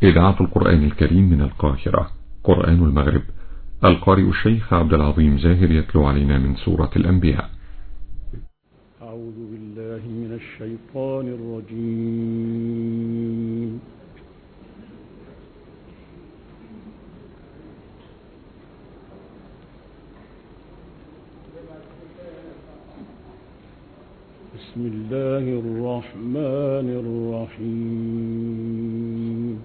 إذاعة القرآن الكريم من القاهرة. قرآن المغرب. القارئ الشيخ عبد العظيم زاهر يتلو علينا من سورة الأنبياء. أعوذ بالله من الشيطان الرجيم. بسم الله الرحمن الرحيم.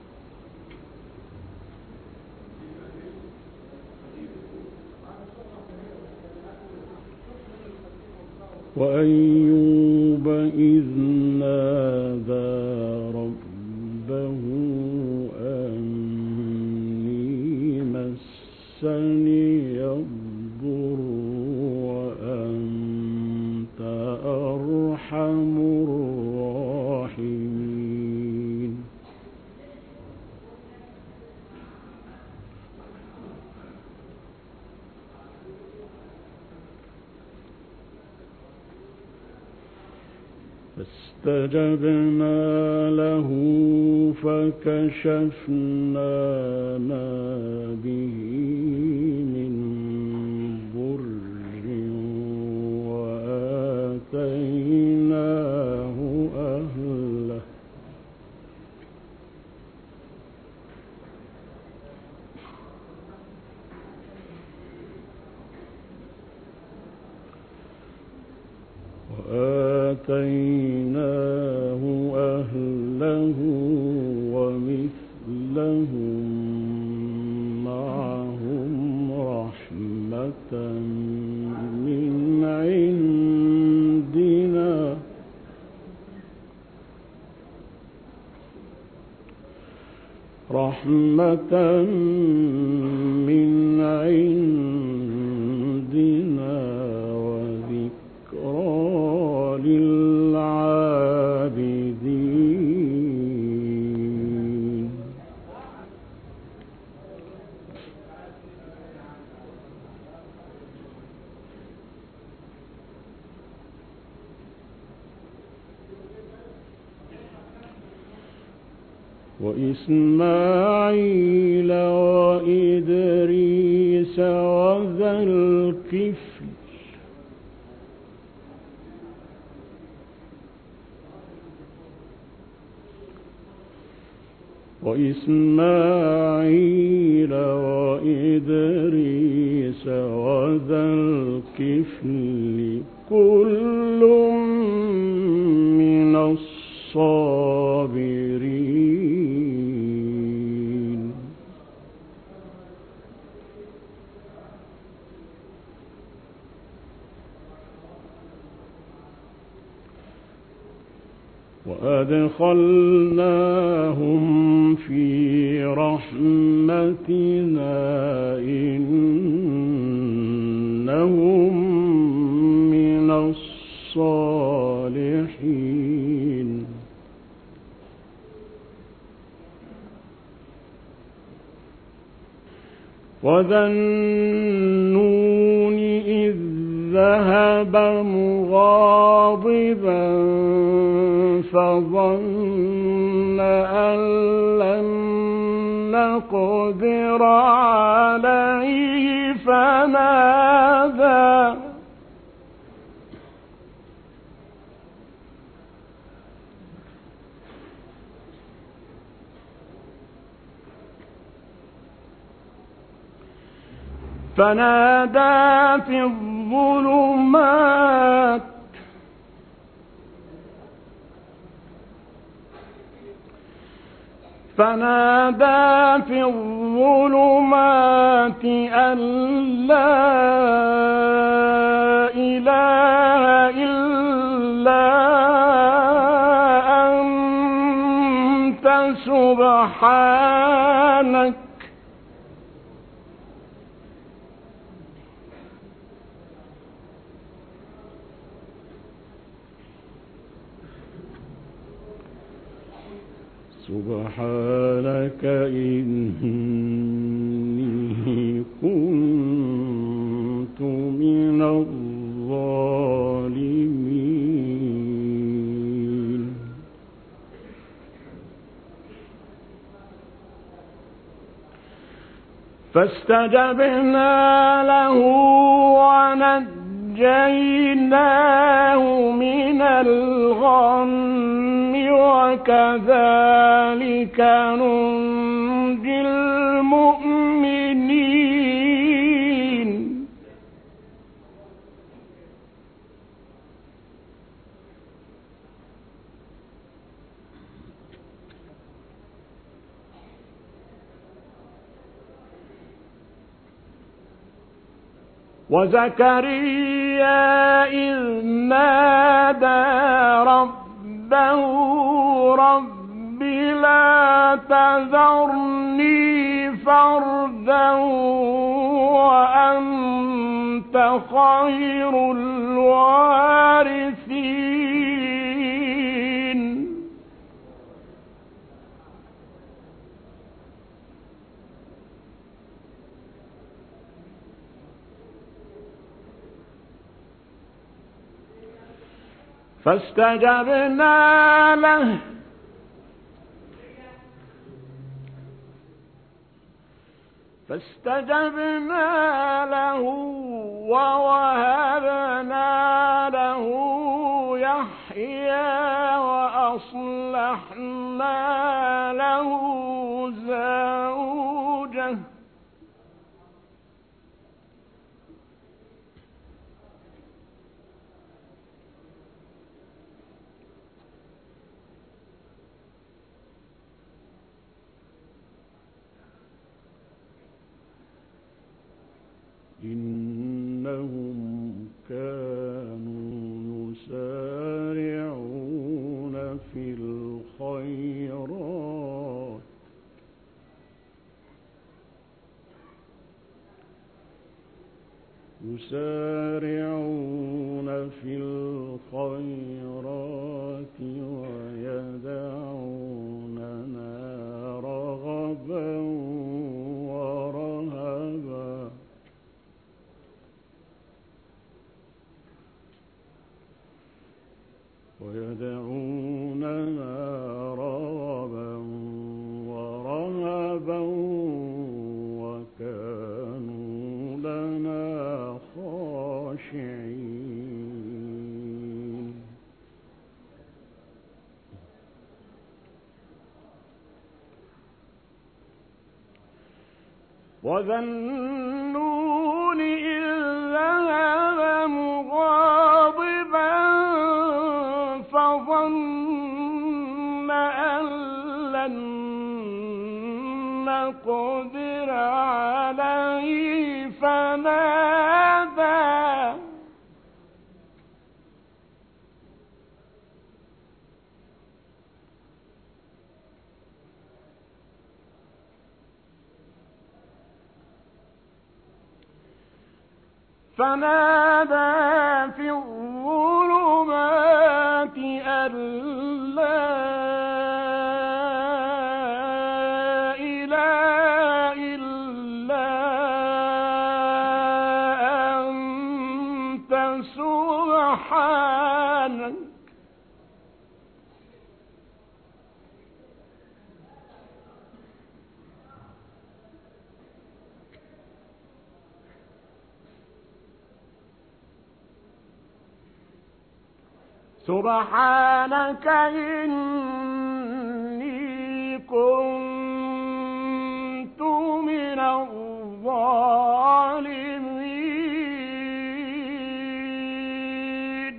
وأيوب إذ نادى ربه أني مسني الضر وأنت أرحم الراحمين. فاستجبنا له فكشفنا ما به من ضر وآتيناه أهله ومثلهم معهم رحمة من عندنا وذكرى للعابدين. وإسماعيل وإدريس وذا الكفل كل من الصابرين. وأدخلناهم في رحمتنا إنهم من الصالحين. وذا النون إذ ذهب مغاضبا فظن أن لن نقدر عليه فنادى في الظلمات أن لا إله إلا أنت سبحانك إني كنت من الظالمين. فاستجبنا له ونجيناه من الغم وكذلك ننجي المؤمنين. وزكريا إذ نادى ربه رب لا تذرني فردا وأنت خير الوارثين. فاستجبنا له ووهبنا له يحيى وأصلحنا له زوجه إنهم كانوا يسارعون في الخيرات ويدعوننا رغبا ورهبا. وكانوا لنا خاشعين. وذا النون إذ ذهب مغاضبا فظن أن لن نقدر عليه فنادى في الظلمات أن لا إله إلا أنت سبحانك إني كنت من الظالمين.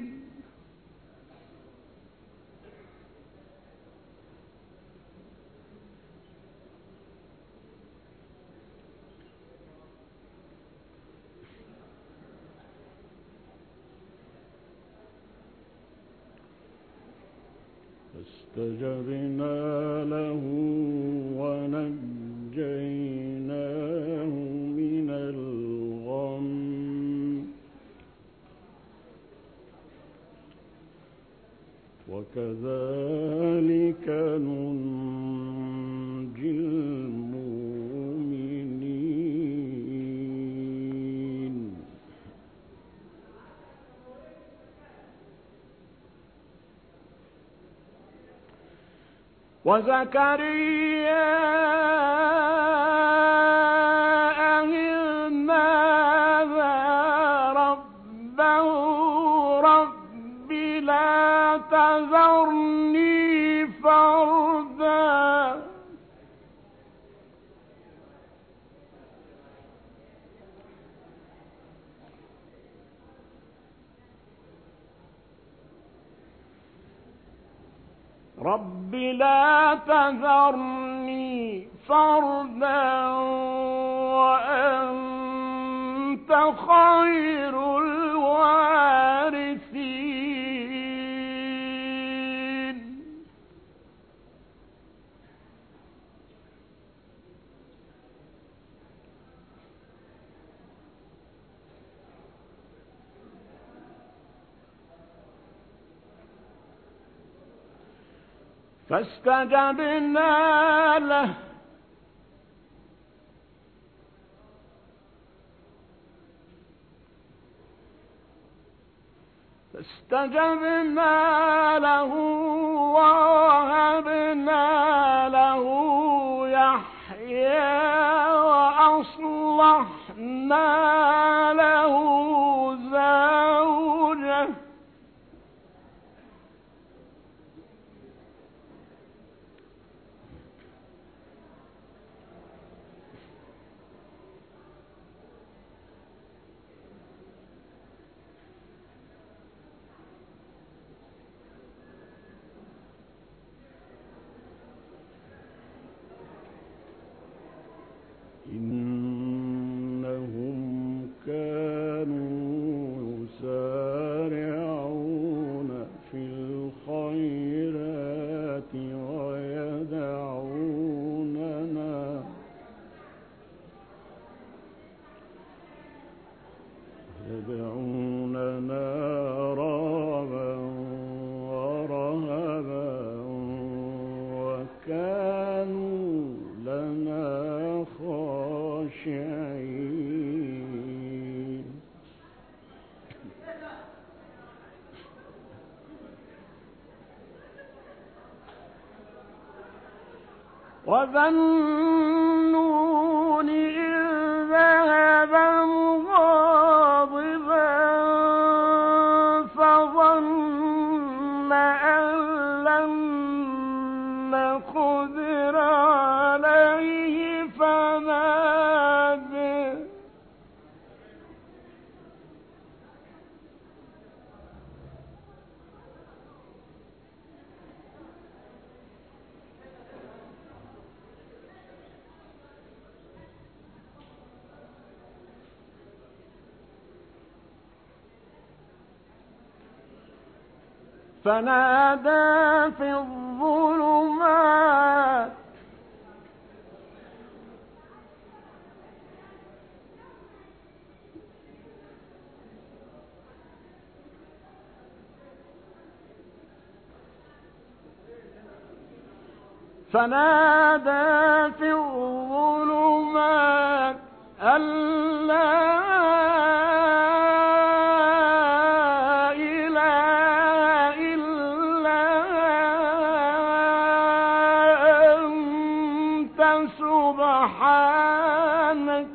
فاستجبنا له ونجيناه من الغم وكذلك ننجي المؤمنين. وزكريا رب لا تذرني فردا وأنت خير الوارثين. فاستجبنا له ووهبنا له يحيى وأصلحنا له زوجه إنهم كانوا يسارعون في الخيرات ويدعوننا رغبا ورهبا وكانوا لنا خاشعين. وذا النون إذ ذهب مغاضبا فظن أن لن نقدر عليه فنادى في الظلمات أن لا إله إلا أنت سبحانك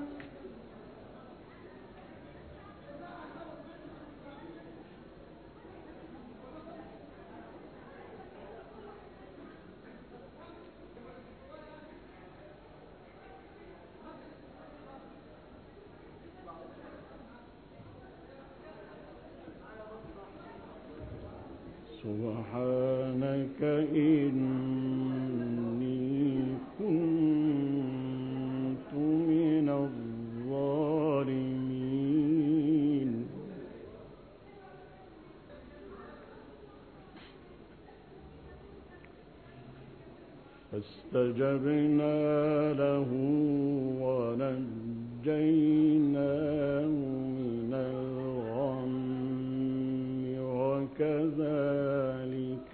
إني كنت من الظالمين. فاستجبنا له ونجيناه من الغم وكذلك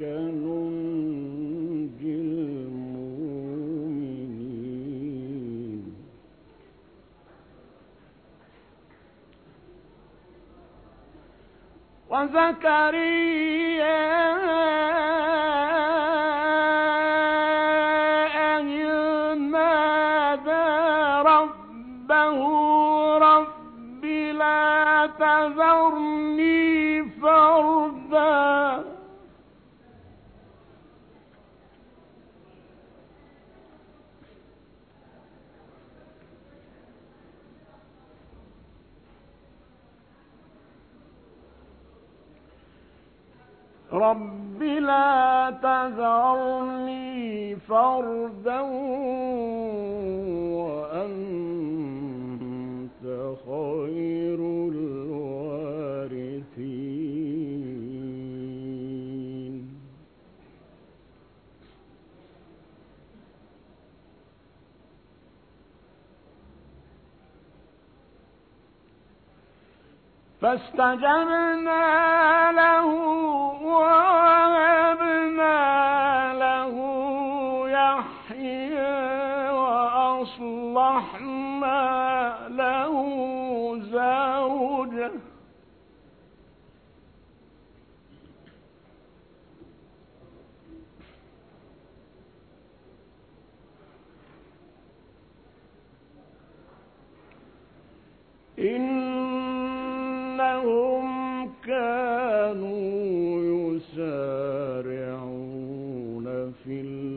ننجي المؤمنين. وزكريا رب لا تذرني فردا رب رب لا تذرني فردا وأنت خير الوارثين. فاستجبنا له ووهبنا له يحيى وأصلحنا له زوجه إنهم كانوا يسارعون في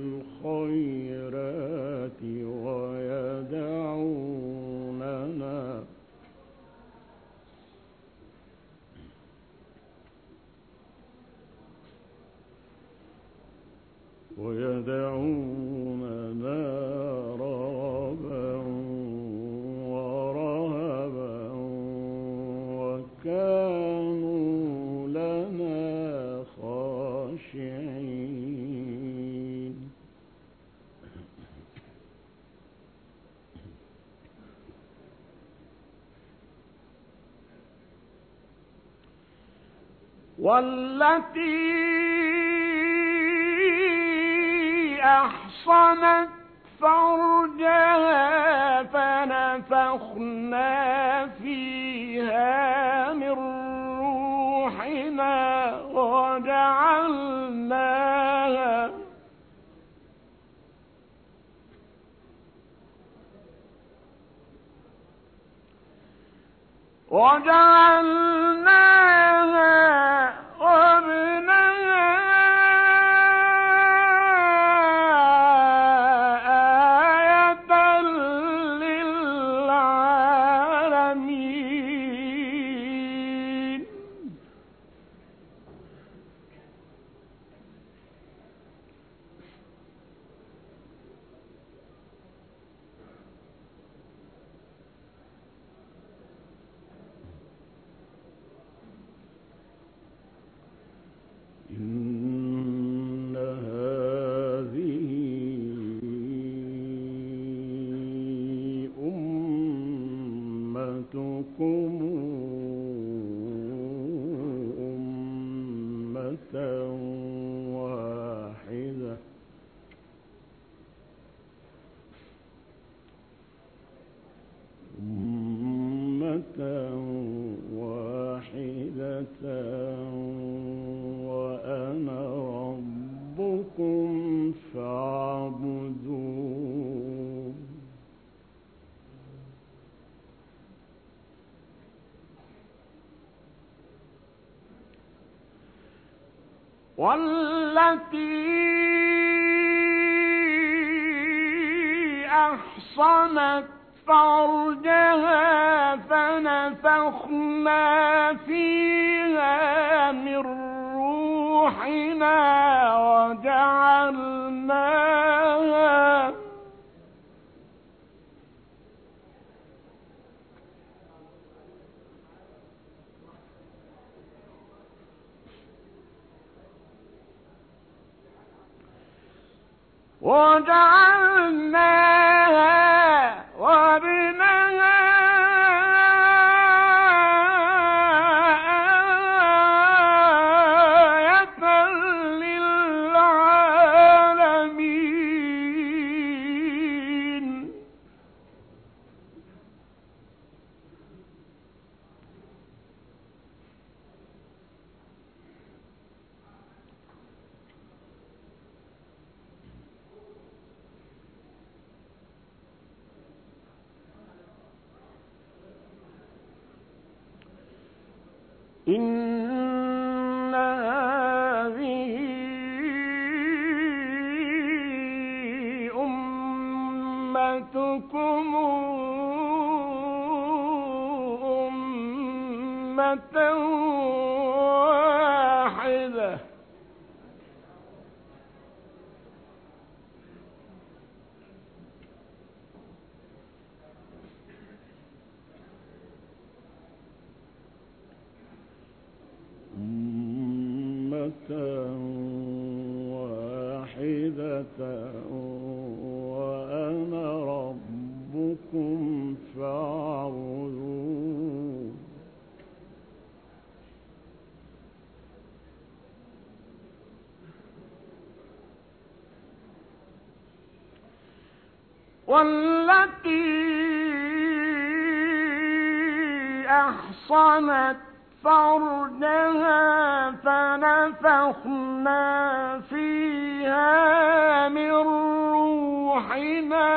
الخيرات ويدعوننا رغبا ورهبا وكانوا لنا خاشعين. والتي أحصنت فرجها فنفخنا فيها من روحنا وجعلناها وابنها آية للعالمين. إن هذه أمتكم أمة واحدة وأنا ربكم فاعبدون. والتي أحصنت فرجها فنفخنا فيها من روحنا وجعلناها وابنها آية للعالمين. إن هذه أمتكم أمة واحدة والتي أحصنت فرجها فنفخنا فيها من روحنا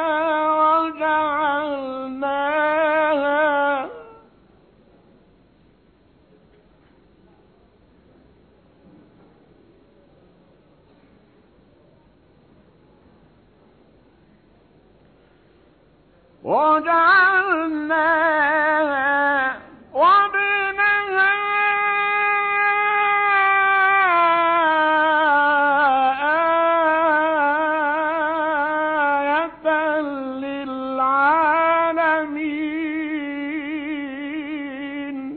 وجعلناها وابنها آية للعالمين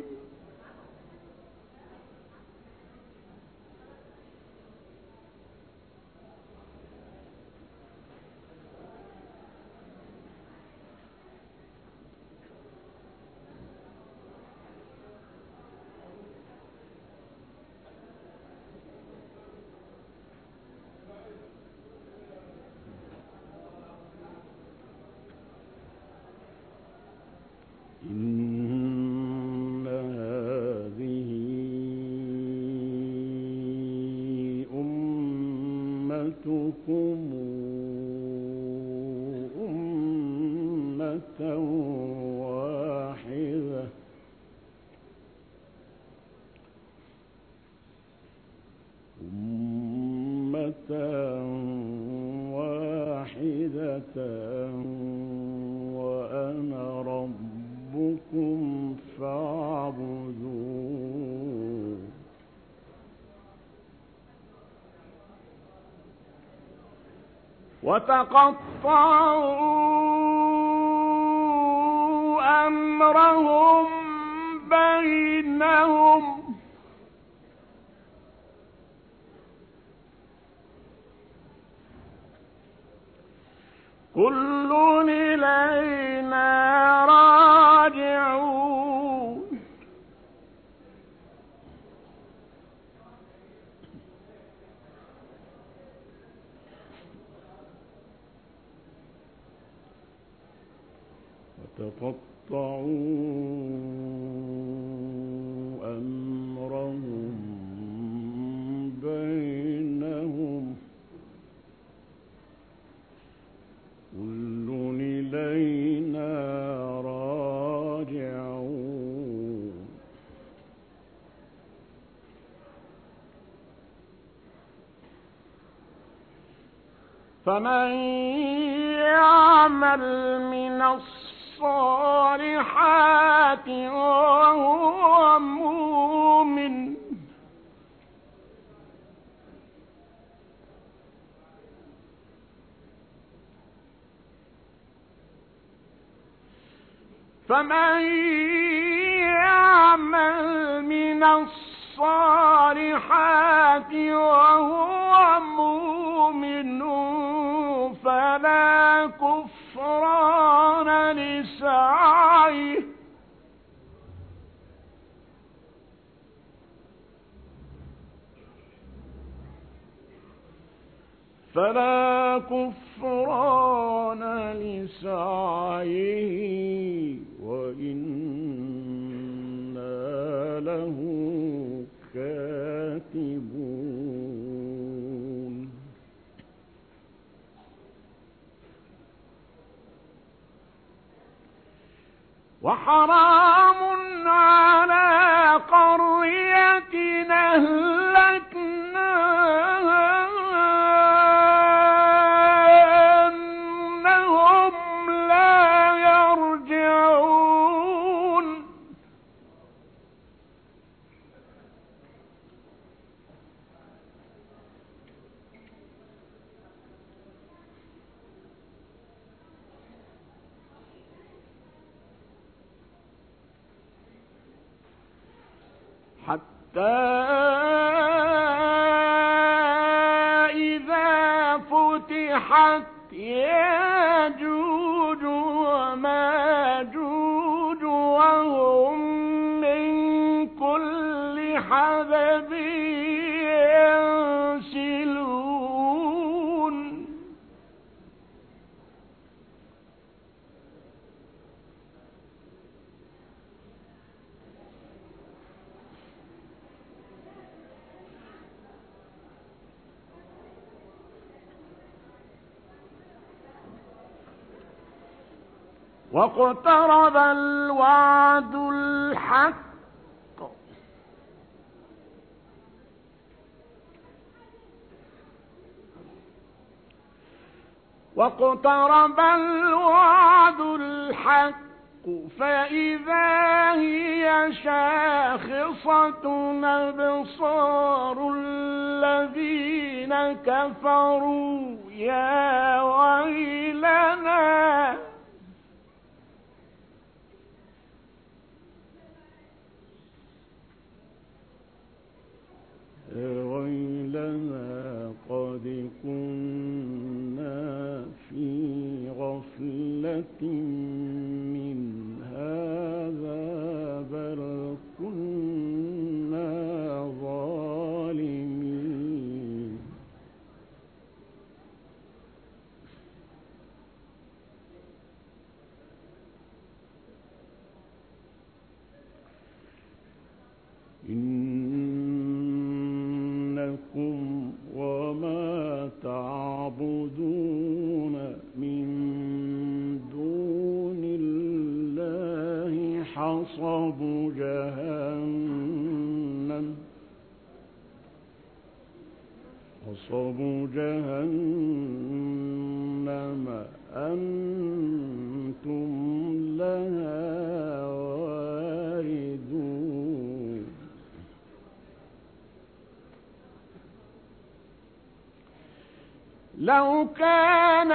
إن هذه أمتكم أمة واحدة وأنا ربكم فاعبدون وتقطعوا أمرهم بينهم كل إلينا راجعون وتقطعوا أمرهم بينهم كل إلينا راجعون فمن يعمل من الصالحات وهو مؤمن فمن يعمل من الصالحات وهو مؤمن فلا كفران لسعيه وإنا له كاتبون وحرام على قرية أهلكناها أنهم لا يرجعون حتى إذا فتحت ياجوج وماجوج وهم من كل حدب ينسلون واقترب الوعد الحق فإذا هي شاخصة أبصار الذين كفروا يا ويلنا قد كنا في غفلة من هذا بل كنا ظالمين إنكم وما تعبدون من دون الله حصب جهنم أنتم لها واردون لو كان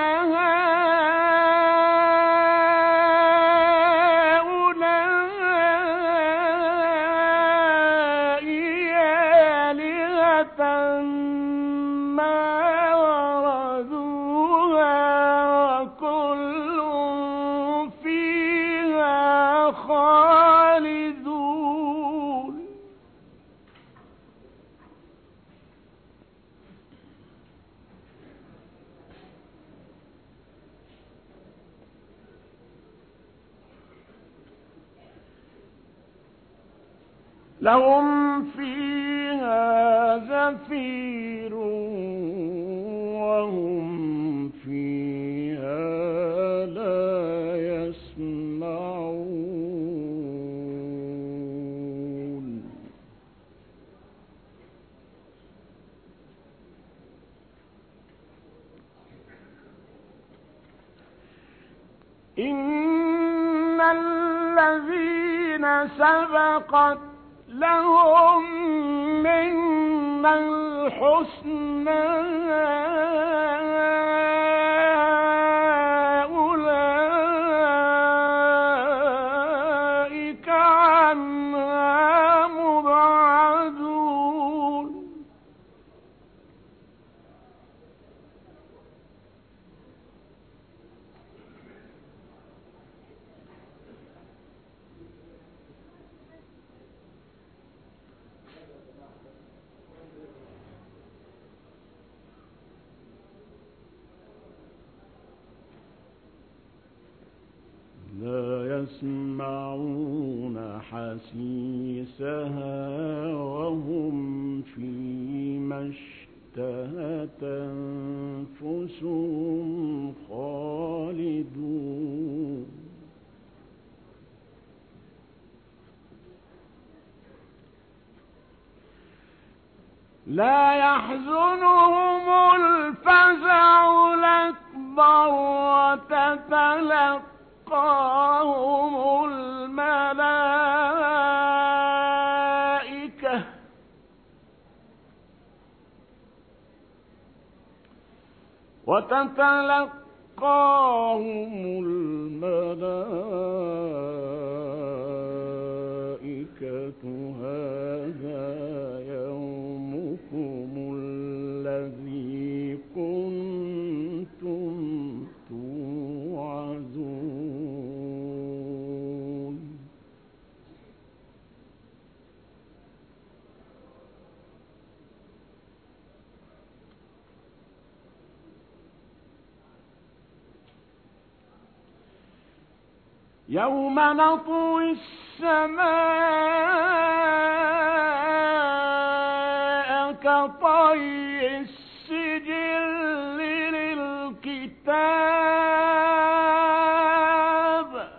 هؤلاء آلهة ما وردوها وكل فيها خالدون لهم فيها زفير وهم فيها لا يسمعون إن الذين سبقت لهم منا الحسنى أولئك عنها مبعدون لا يسمعون حسيسها وهم فيما اشتهت أنفسهم خالدون لا يحزنهم الفزع الأكبر وتتلقاهم الملائكة هذا يومكم الذي كنتم توعدون يوم نطوي السماء كطي السجل للكتاب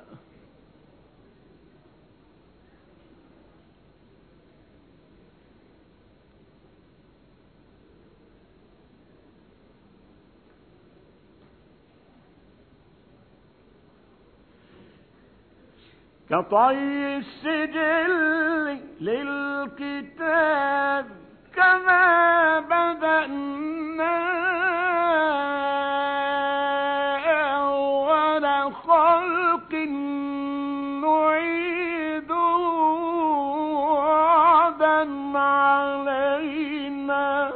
كطي السجل للكتاب كما بدأنا أول خلق نعيد وعدا علينا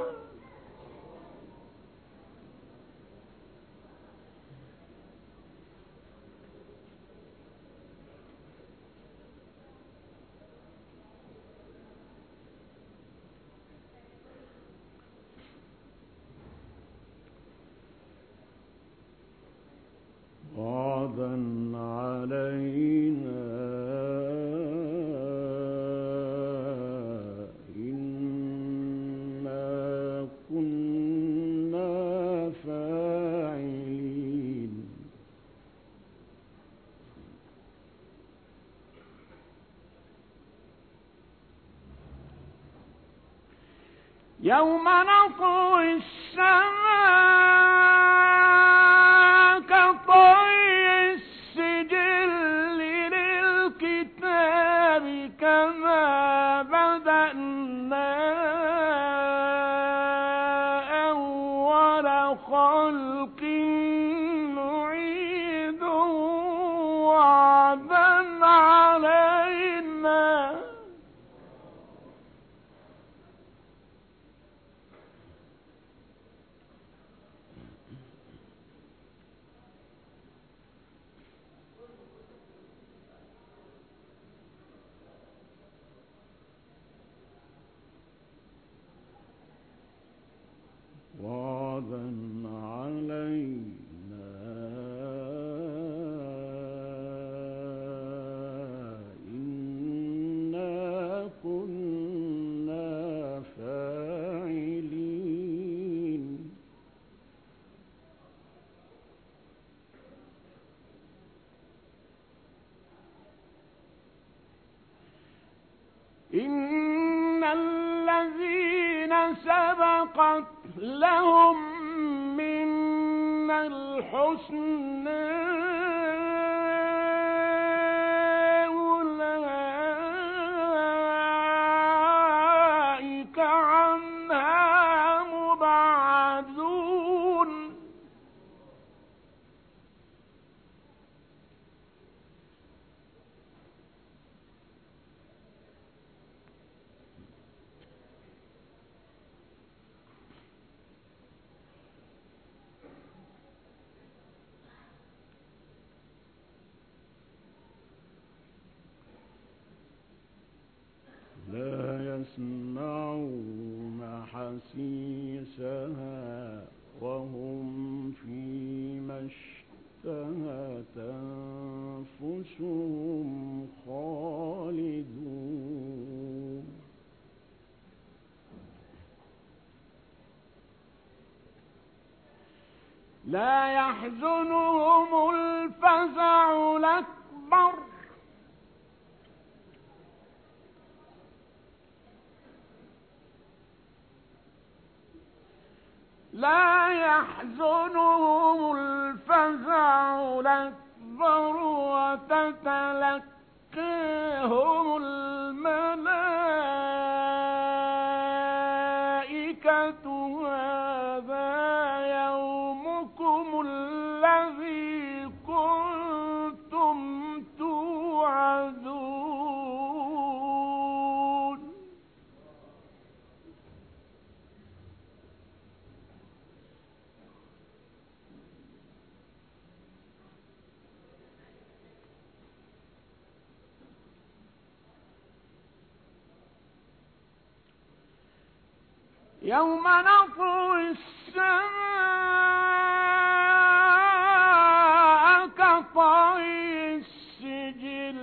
وعدا علينا إنا كنا فاعلين يوم نطوي السماء كطي السجل للكتاب كما بدأنا أول خلق نعيد وعدا علينا وعدا علينا إنا كنا فاعلين إن الذين سبقت لهم من الحسنى أولئك عنها مبعدون لا يسمعون حسيسها وهم فيما اشتهت أنفسهم خالدون لا يحزنهم الفزع الأكبر لا يحزنهم الفزع الأكبر وتتلقاهم الملائكة هذا يومكم الذي كنتم توعدون يوم نطوي السماء كطي السجل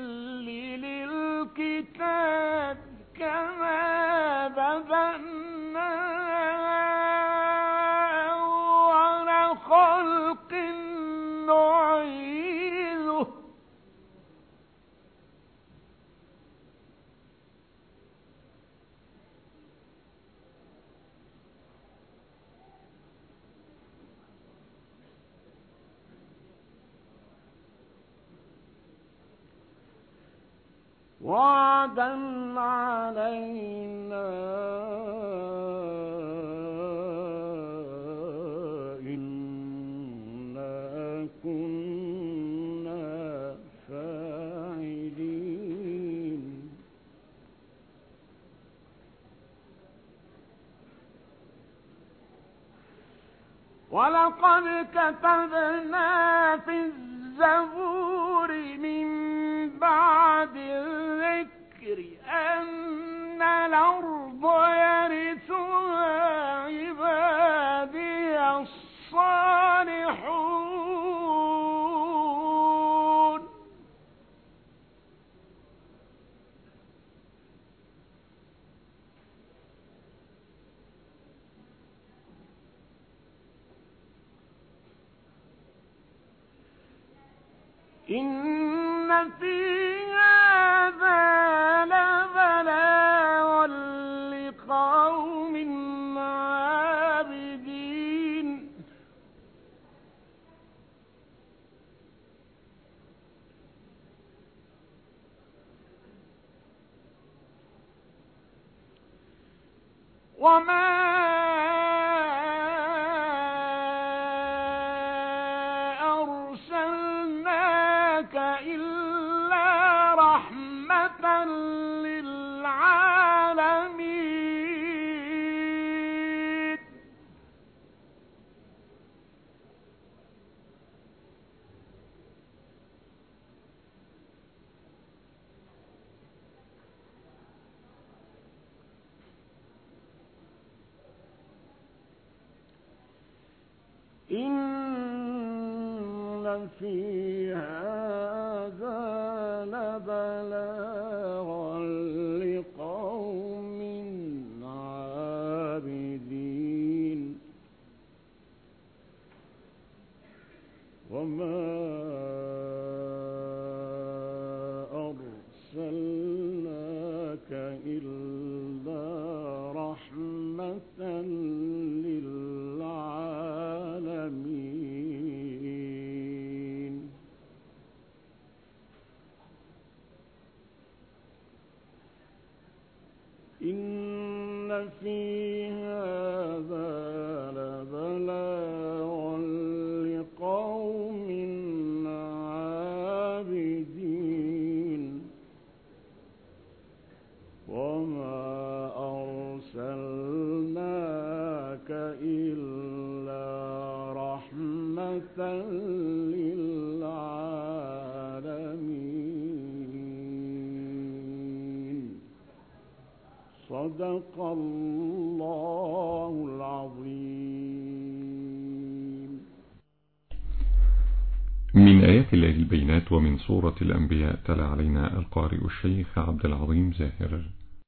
للكتاب كما بدأنا أول خلق نعيده وعدا علينا إنا كنا فاعلين ولقد كتبنا في الزبور من بعد الذكر أن الأرض يرثها عبادي الصالحون إن في هذا لبلاغا لقوم عابدين وما أرسلناك إلا رحمة للعالمين إن في هذا لبلاغا لقوم عابدين وما أرسلناك إلا رحمة للعالمين إن في هذا لبلاغا لقوم عابدين وما أرسلناك إلا رحمة للعالمين صدق الله العظيم. من آيات الله البينات ومن سورة الأنبياء تلا علينا القارئ الشيخ عبد العظيم زاهر.